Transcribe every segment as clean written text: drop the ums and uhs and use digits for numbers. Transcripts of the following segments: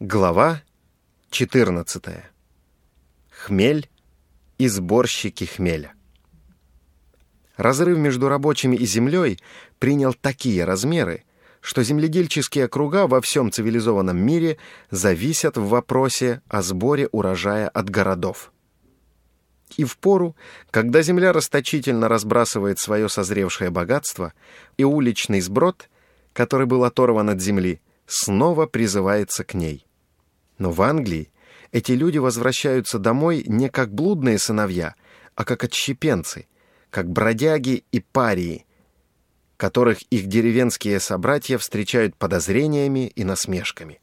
Глава 14. Хмель и сборщики хмеля. Разрыв между рабочими и землей принял такие размеры, что земледельческие округа во всем цивилизованном мире зависят в вопросе о сборе урожая от городов. И в пору, когда земля расточительно разбрасывает свое созревшее богатство, и уличный сброд, который был оторван от земли, снова призывается к ней. Но в Англии эти люди возвращаются домой не как блудные сыновья, а как отщепенцы, как бродяги и парии, которых их деревенские собратья встречают подозрениями и насмешками.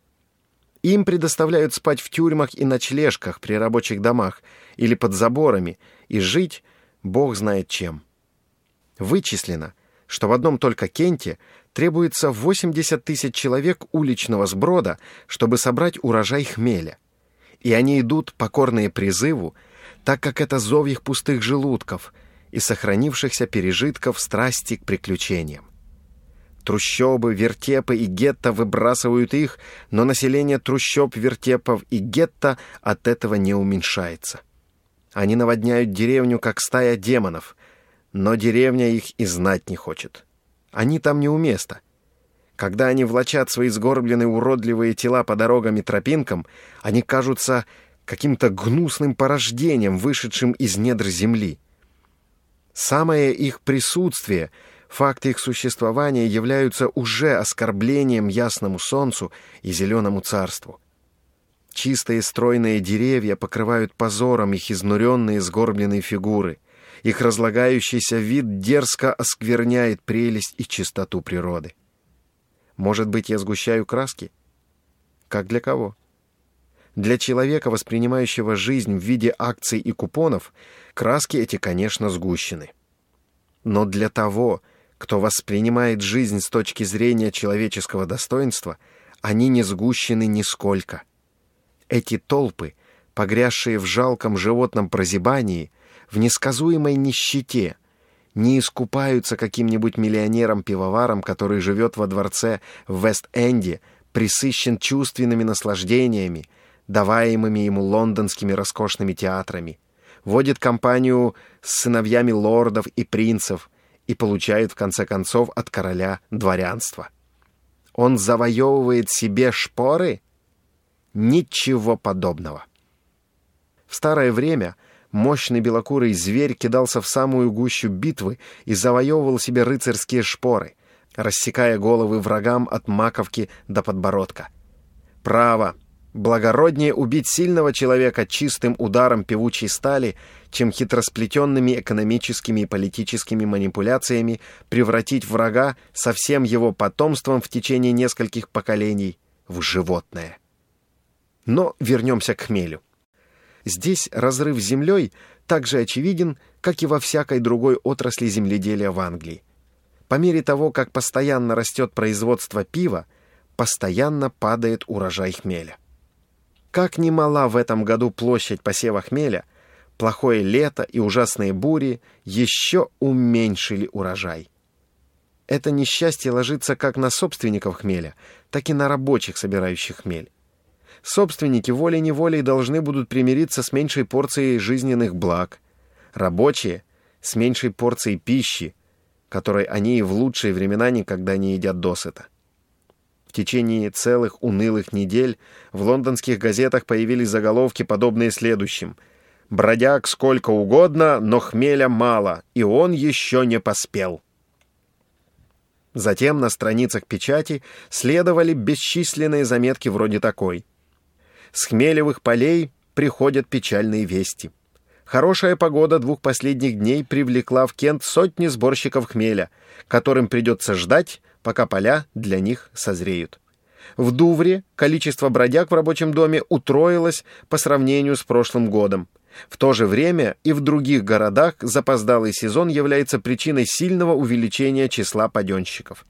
Им предоставляют спать в тюрьмах и ночлежках при рабочих домах или под заборами и жить бог знает чем. Вычислено, что в одном только Кенте требуется 80 тысяч человек уличного сброда, чтобы собрать урожай хмеля. И они идут, покорные призыву, так как это зов их пустых желудков и сохранившихся пережитков страсти к приключениям. Трущобы, вертепы и гетто выбрасывают их, но население трущоб, вертепов и гетто от этого не уменьшается. Они наводняют деревню, как стая демонов, но деревня их и знать не хочет. Они там не у места. Когда они влачат свои сгорбленные уродливые тела по дорогам и тропинкам, они кажутся каким-то гнусным порождением, вышедшим из недр земли. Самое их присутствие, факты их существования являются уже оскорблением ясному солнцу и зеленому царству. Чистые стройные деревья покрывают позором их изнуренные сгорбленные фигуры. Их разлагающийся вид дерзко оскверняет прелесть и чистоту природы. Может быть, я сгущаю краски? Как для кого? Для человека, воспринимающего жизнь в виде акций и купонов, краски эти, конечно, сгущены. Но для того, кто воспринимает жизнь с точки зрения человеческого достоинства, они не сгущены нисколько. Эти толпы, погрязшие в жалком животном прозябании, в несказуемой нищете, не искупаются каким-нибудь миллионером-пивоваром, который живет во дворце в Вест-Энде, пресыщен чувственными наслаждениями, даваемыми ему лондонскими роскошными театрами, водит компанию с сыновьями лордов и принцев и получает, в конце концов, от короля дворянство. Он завоевывает себе шпоры? Ничего подобного. В старое время мощный белокурый зверь кидался в самую гущу битвы и завоевывал себе рыцарские шпоры, рассекая головы врагам от маковки до подбородка. Право, благороднее убить сильного человека чистым ударом певучей стали, чем хитросплетенными экономическими и политическими манипуляциями превратить врага со всем его потомством в течение нескольких поколений в животное. Но вернемся к хмелю. Здесь разрыв с землей так же очевиден, как и во всякой другой отрасли земледелия в Англии. По мере того, как постоянно растет производство пива, постоянно падает урожай хмеля. Как ни мала в этом году площадь посева хмеля, плохое лето и ужасные бури еще уменьшили урожай. Это несчастье ложится как на собственников хмеля, так и на рабочих, собирающих хмель. Собственники волей-неволей должны будут примириться с меньшей порцией жизненных благ, рабочие — с меньшей порцией пищи, которой они и в лучшие времена никогда не едят досыта. В течение целых унылых недель в лондонских газетах появились заголовки, подобные следующим: «Бродяг сколько угодно, но хмеля мало, и он еще не поспел». Затем на страницах печати следовали бесчисленные заметки вроде такой: «С хмелевых полей приходят печальные вести. Хорошая погода 2 последних дней привлекла в Кент сотни сборщиков хмеля, которым придется ждать, пока поля для них созреют. В Дувре количество бродяг в рабочем доме утроилось по сравнению с прошлым годом. В то же время и в других городах запоздалый сезон является причиной сильного увеличения числа паденщиков».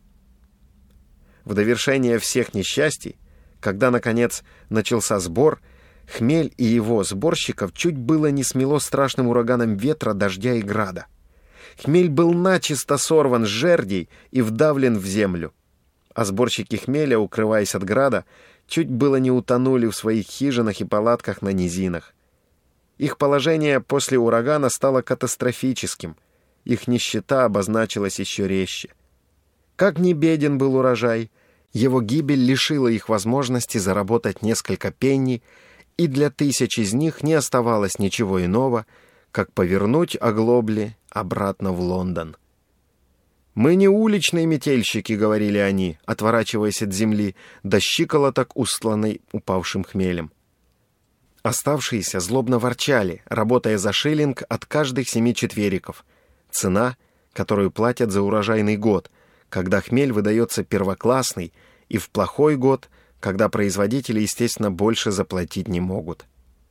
В довершение всех несчастий, когда, наконец, начался сбор, хмель и его сборщиков чуть было не смело страшным ураганом ветра, дождя и града. Хмель был начисто сорван с жердей и вдавлен в землю. а сборщики хмеля, укрываясь от града, чуть было не утонули в своих хижинах и палатках на низинах. Их положение после урагана стало катастрофическим, их нищета обозначилась еще резче. Как ни беден был урожай, его гибель лишила их возможности заработать несколько пенни, и для тысяч из них не оставалось ничего иного, как повернуть оглобли обратно в Лондон. «Мы не уличные метельщики», — говорили они, отворачиваясь от земли, до щиколоток, устланной упавшим хмелем. Оставшиеся злобно ворчали, работая за шиллинг от каждых 7 четвериков. Цена, которую платят за урожайный год, когда хмель выдается первоклассный, и в плохой год, когда производители, естественно, больше заплатить не могут.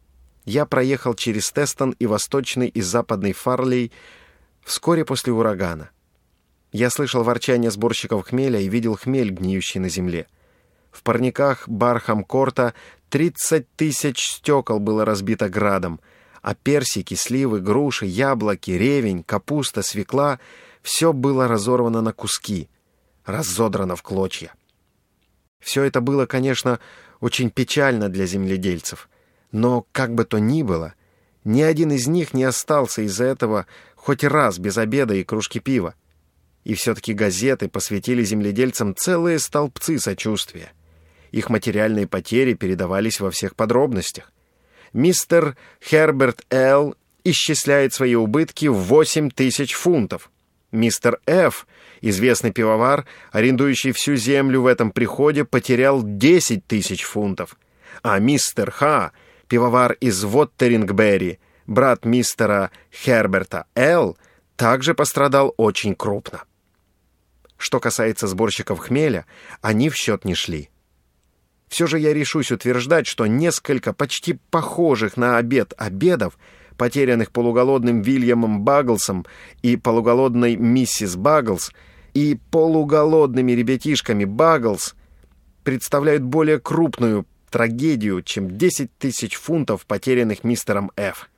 Я проехал через Тестон и восточный и западный Фарлей вскоре после урагана. Я слышал ворчание сборщиков хмеля и видел хмель, гниющий на земле. В парниках Бархам-Корта 30 тысяч стекол было разбито градом, а персики, сливы, груши, яблоки, ревень, капуста, свекла — все было разорвано на куски, разодрано в клочья. Все это было, конечно, очень печально для земледельцев, но, как бы то ни было, ни один из них не остался из-за этого хоть раз без обеда и кружки пива. И все-таки газеты посвятили земледельцам целые столбцы сочувствия. Их материальные потери передавались во всех подробностях. Мистер Херберт Л. исчисляет свои убытки в 8 тысяч фунтов. Мистер Ф., известный пивовар, арендующий всю землю в этом приходе, потерял 10 тысяч фунтов. А мистер Х., пивовар из Воттерингберри, брат мистера Херберта Л., также пострадал очень крупно. Что касается сборщиков хмеля, они в счет не шли. Все же я решусь утверждать, что несколько почти похожих на обед обедов, потерянных полуголодным Вильямом Багглсом и полуголодной миссис Багглс, и полуголодными ребятишками Багглс, представляют более крупную трагедию, чем 10 тысяч фунтов, потерянных мистером Ф.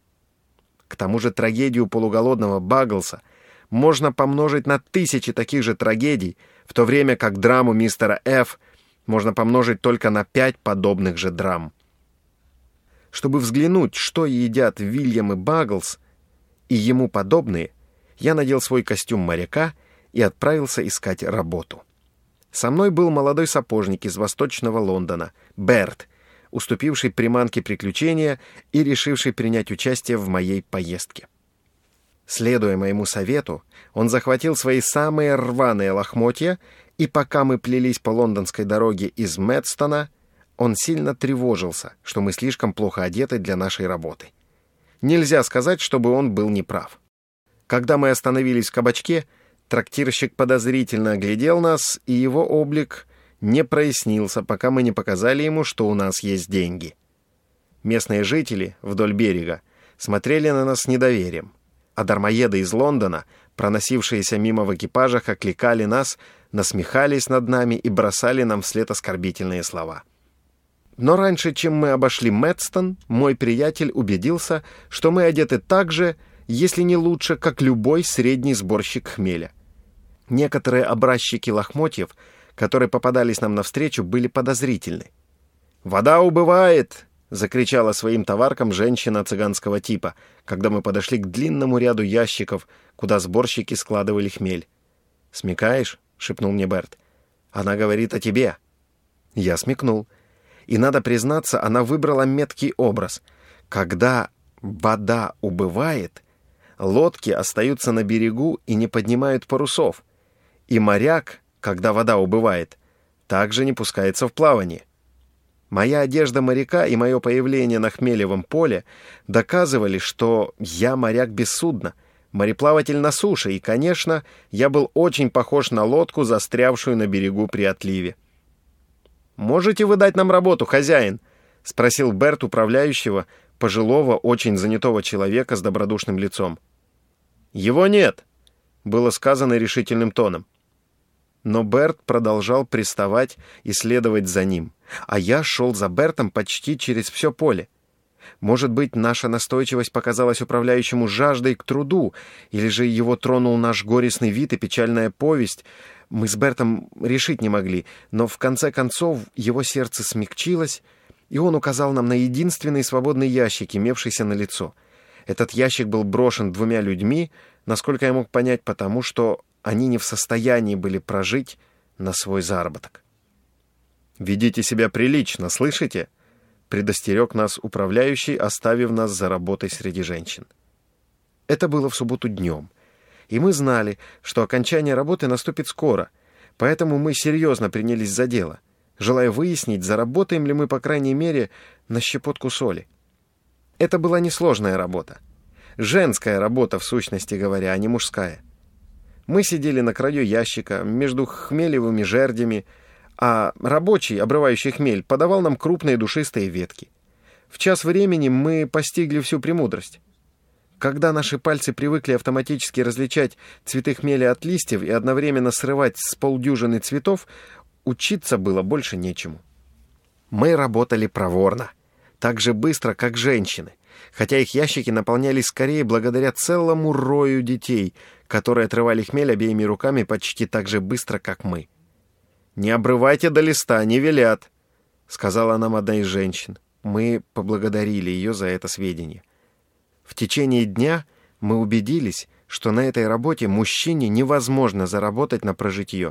К тому же трагедию полуголодного Багглса можно помножить на тысячи таких же трагедий, в то время как драму мистера Ф. можно помножить только на 5 подобных же драм. Чтобы взглянуть, что едят Вильям и Багглс и ему подобные, я надел свой костюм моряка и отправился искать работу. Со мной был молодой сапожник из восточного Лондона, Берт, уступивший приманке приключения и решивший принять участие в моей поездке. Следуя моему совету, он захватил свои самые рваные лохмотья, и пока мы плелись по лондонской дороге из Медстона, он сильно тревожился, что мы слишком плохо одеты для нашей работы. Нельзя сказать, чтобы он был неправ. Когда мы остановились в кабачке, трактирщик подозрительно оглядел нас, и его облик не прояснился, пока мы не показали ему, что у нас есть деньги. Местные жители вдоль берега смотрели на нас с недоверием, а дармоеды из Лондона, проносившиеся мимо в экипажах, окликали нас, насмехались над нами и бросали нам вслед оскорбительные слова. Но раньше, чем мы обошли Медстон, мой приятель убедился, что мы одеты так же, если не лучше, как любой средний сборщик хмеля. Некоторые образчики лохмотьев, которые попадались нам навстречу, были подозрительны. «Вода убывает!» — закричала своим товаркам женщина цыганского типа, когда мы подошли к длинному ряду ящиков, куда сборщики складывали хмель. «Смекаешь?» — шепнул мне Берт. «Она говорит о тебе». Я смекнул. И, надо признаться, она выбрала меткий образ. Когда вода убывает, лодки остаются на берегу и не поднимают парусов. И моряк, когда вода убывает, также не пускается в плавание. Моя одежда моряка и мое появление на Хмелевом поле доказывали, что я моряк без судна, мореплаватель на суше, и, конечно, я был очень похож на лодку, застрявшую на берегу при отливе. «Можете вы дать нам работу, хозяин?» — спросил Берт управляющего, пожилого, очень занятого человека с добродушным лицом. «Его нет», — было сказано решительным тоном. Но Берт продолжал приставать и следовать за ним, а я шел за Бертом почти через все поле. Может быть, наша настойчивость показалась управляющему жаждой к труду, или же его тронул наш горестный вид и печальная повесть, Мы с Бертом решить не могли, но в конце концов его сердце смягчилось, и он указал нам на единственный свободный ящик, имевшийся на лицо. Этот ящик был брошен 2 людьми, насколько я мог понять, потому что они не в состоянии были прожить на свой заработок. «Ведите себя прилично, слышите?» — предостерег нас управляющий, оставив нас за работой среди женщин. Это было в субботу днем, и мы знали, что окончание работы наступит скоро, поэтому мы серьезно принялись за дело, желая выяснить, заработаем ли мы, по крайней мере, на щепотку соли. Это была несложная работа. Женская работа, в сущности говоря, а не мужская. Мы сидели на краю ящика, между хмелевыми жердями, а рабочий, обрывающий хмель, подавал нам крупные душистые ветки. В час времени мы постигли всю премудрость. Когда наши пальцы привыкли автоматически различать цветы хмеля от листьев и одновременно срывать с полдюжины цветов, учиться было больше нечему. Мы работали проворно, так же быстро, как женщины, хотя их ящики наполнялись скорее благодаря целому рою детей, которые отрывали хмель обеими руками почти так же быстро, как мы. «Не обрывайте до листа, не велят», — сказала нам одна из женщин. Мы поблагодарили ее за это сведение. В течение дня мы убедились, что на этой работе мужчине невозможно заработать на прожитье.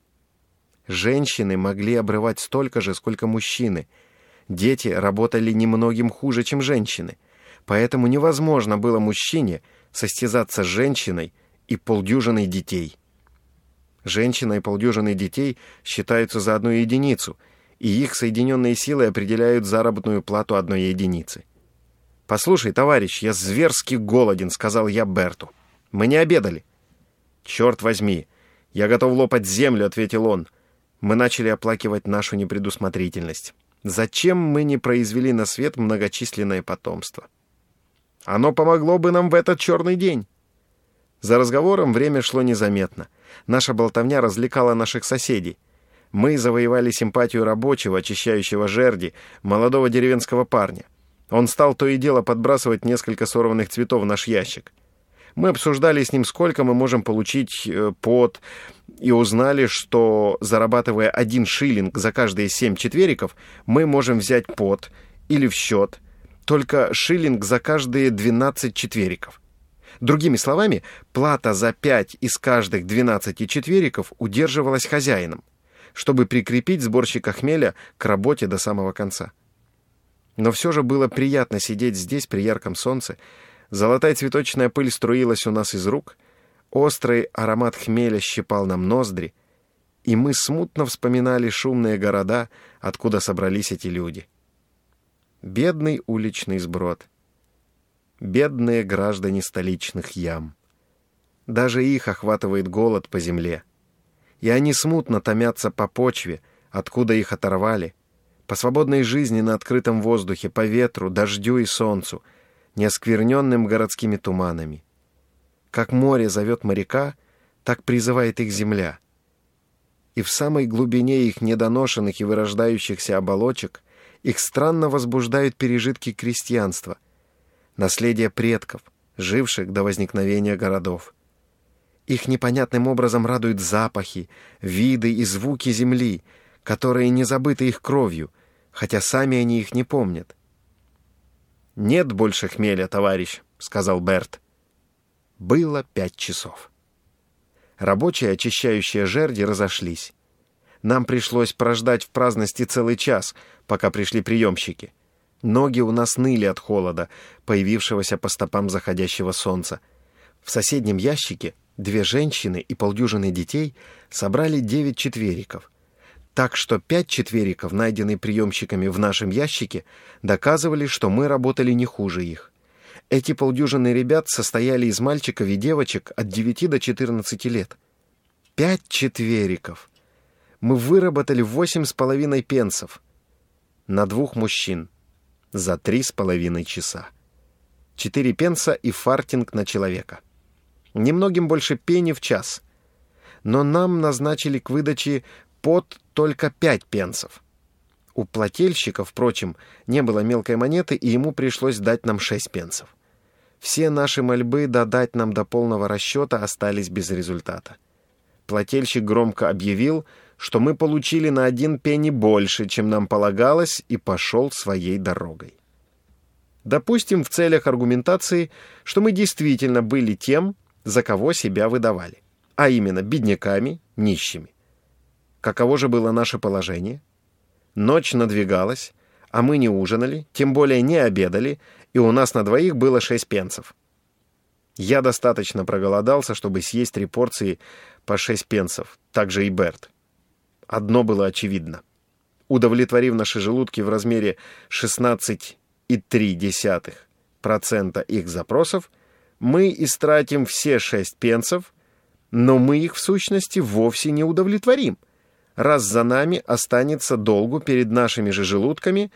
Женщины могли обрывать столько же, сколько мужчины. Дети работали немногим хуже, чем женщины. Поэтому невозможно было мужчине состязаться с женщиной и полдюжиной детей. Женщина и полдюжины детей считаются за одну единицу, и их соединенные силы определяют заработную плату одной единицы. «Послушай, товарищ, я зверски голоден», — сказал я Берту. «Мы не обедали». «Черт возьми, я готов лопать землю», — ответил он. Мы начали оплакивать нашу непредусмотрительность. Зачем мы не произвели на свет многочисленное потомство? Оно помогло бы нам в этот черный день. За разговором время шло незаметно. Наша болтовня развлекала наших соседей. Мы завоевали симпатию рабочего, очищающего жерди, молодого деревенского парня. Он стал то и дело подбрасывать несколько сорванных цветов в наш ящик. Мы обсуждали с ним, сколько мы можем получить под, и узнали, что, зарабатывая 1 шиллинг за каждые 7 четвериков, мы можем взять под или в счет только шиллинг за каждые 12 четвериков. Другими словами, плата за 5 из каждых 12 четвериков удерживалась хозяином, чтобы прикрепить сборщика хмеля к работе до самого конца. Но все же было приятно сидеть здесь при ярком солнце. Золотая цветочная пыль струилась у нас из рук, острый аромат хмеля щипал нам ноздри, и мы смутно вспоминали шумные города, откуда собрались эти люди. Бедный уличный сброд. Бедные граждане столичных ям. Даже их охватывает голод по земле. И они смутно томятся по почве, откуда их оторвали, по свободной жизни на открытом воздухе, по ветру, дождю и солнцу, не оскверненным городскими туманами. Как море зовет моряка, так призывает их земля. И в самой глубине их недоношенных и вырождающихся оболочек их странно возбуждают пережитки крестьянства, наследие предков, живших до возникновения городов. Их непонятным образом радуют запахи, виды и звуки земли, которые не забыты их кровью, хотя сами они их не помнят. «Нет больше хмеля, товарищ», — сказал Берт. Было 5 часов. Рабочие, очищающие жерди, разошлись. Нам пришлось прождать в праздности целый час, пока пришли приемщики. Ноги у нас ныли от холода, появившегося по стопам заходящего солнца. В соседнем ящике 2 женщины и полдюжины детей собрали 9 четвериков. Так что 5 четвериков, найденные приемщиками в нашем ящике, доказывали, что мы работали не хуже их. Эти полдюжины ребят состояли из мальчиков и девочек от 9 до 14 лет. 5 четвериков. Мы выработали 8,5 пенсов на 2 мужчин за 3,5 часа. 4 пенса и фартинг на человека. Немногим больше пенни в час. Но нам назначили к выдаче под только 5 пенсов. У плательщика, впрочем, не было мелкой монеты, и ему пришлось дать нам 6 пенсов. Все наши мольбы додать нам до полного расчета остались без результата. плательщик громко объявил, что мы получили на 1 пенни больше, чем нам полагалось, и пошел своей дорогой. Допустим в целях аргументации, что мы действительно были тем, за кого себя выдавали, а именно бедняками, нищими. Каково же было наше положение? Ночь надвигалась, а мы не ужинали, тем более не обедали, и у нас на двоих было 6 пенсов. Я достаточно проголодался, чтобы съесть 3 порции по 6 пенсов, так же и Берт. Одно было очевидно. Удовлетворив наши желудки в размере 16,3% их запросов, мы истратим все 6 пенсов, но мы их в сущности вовсе не удовлетворим, раз за нами останется долгу перед нашими же желудками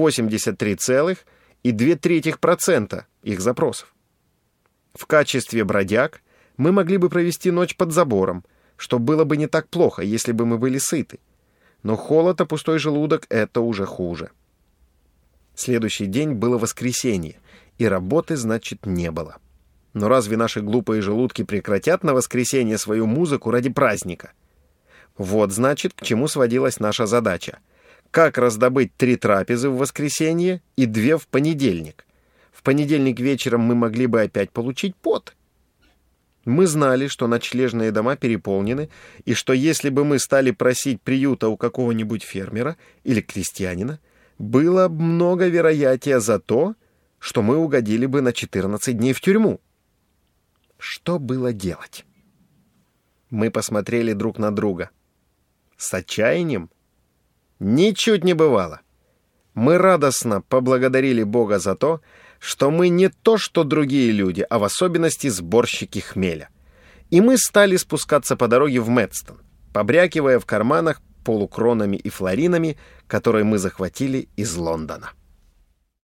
83,2% их запросов. В качестве бродяг мы могли бы провести ночь под забором, что было бы не так плохо, если бы мы были сыты. Но холод, а пустой желудок — это уже хуже. Следующий день было воскресенье, и работы, значит, не было. Но разве наши глупые желудки прекратят на воскресенье свою музыку ради праздника? Вот, значит, к чему сводилась наша задача. Как раздобыть 3 трапезы в воскресенье и 2 в понедельник? В понедельник вечером мы могли бы опять получить пот. Мы знали, что ночлежные дома переполнены, и что если бы мы стали просить приюта у какого-нибудь фермера или крестьянина, было много вероятия за то, что мы угодили бы на 14 дней в тюрьму. Что было делать? Мы посмотрели друг на друга. С отчаянием? Ничуть не бывало. Мы радостно поблагодарили Бога за то, что мы не то, что другие люди, а в особенности сборщики хмеля. И мы стали спускаться по дороге в Медстон, побрякивая в карманах полукронами и флоринами, которые мы захватили из Лондона.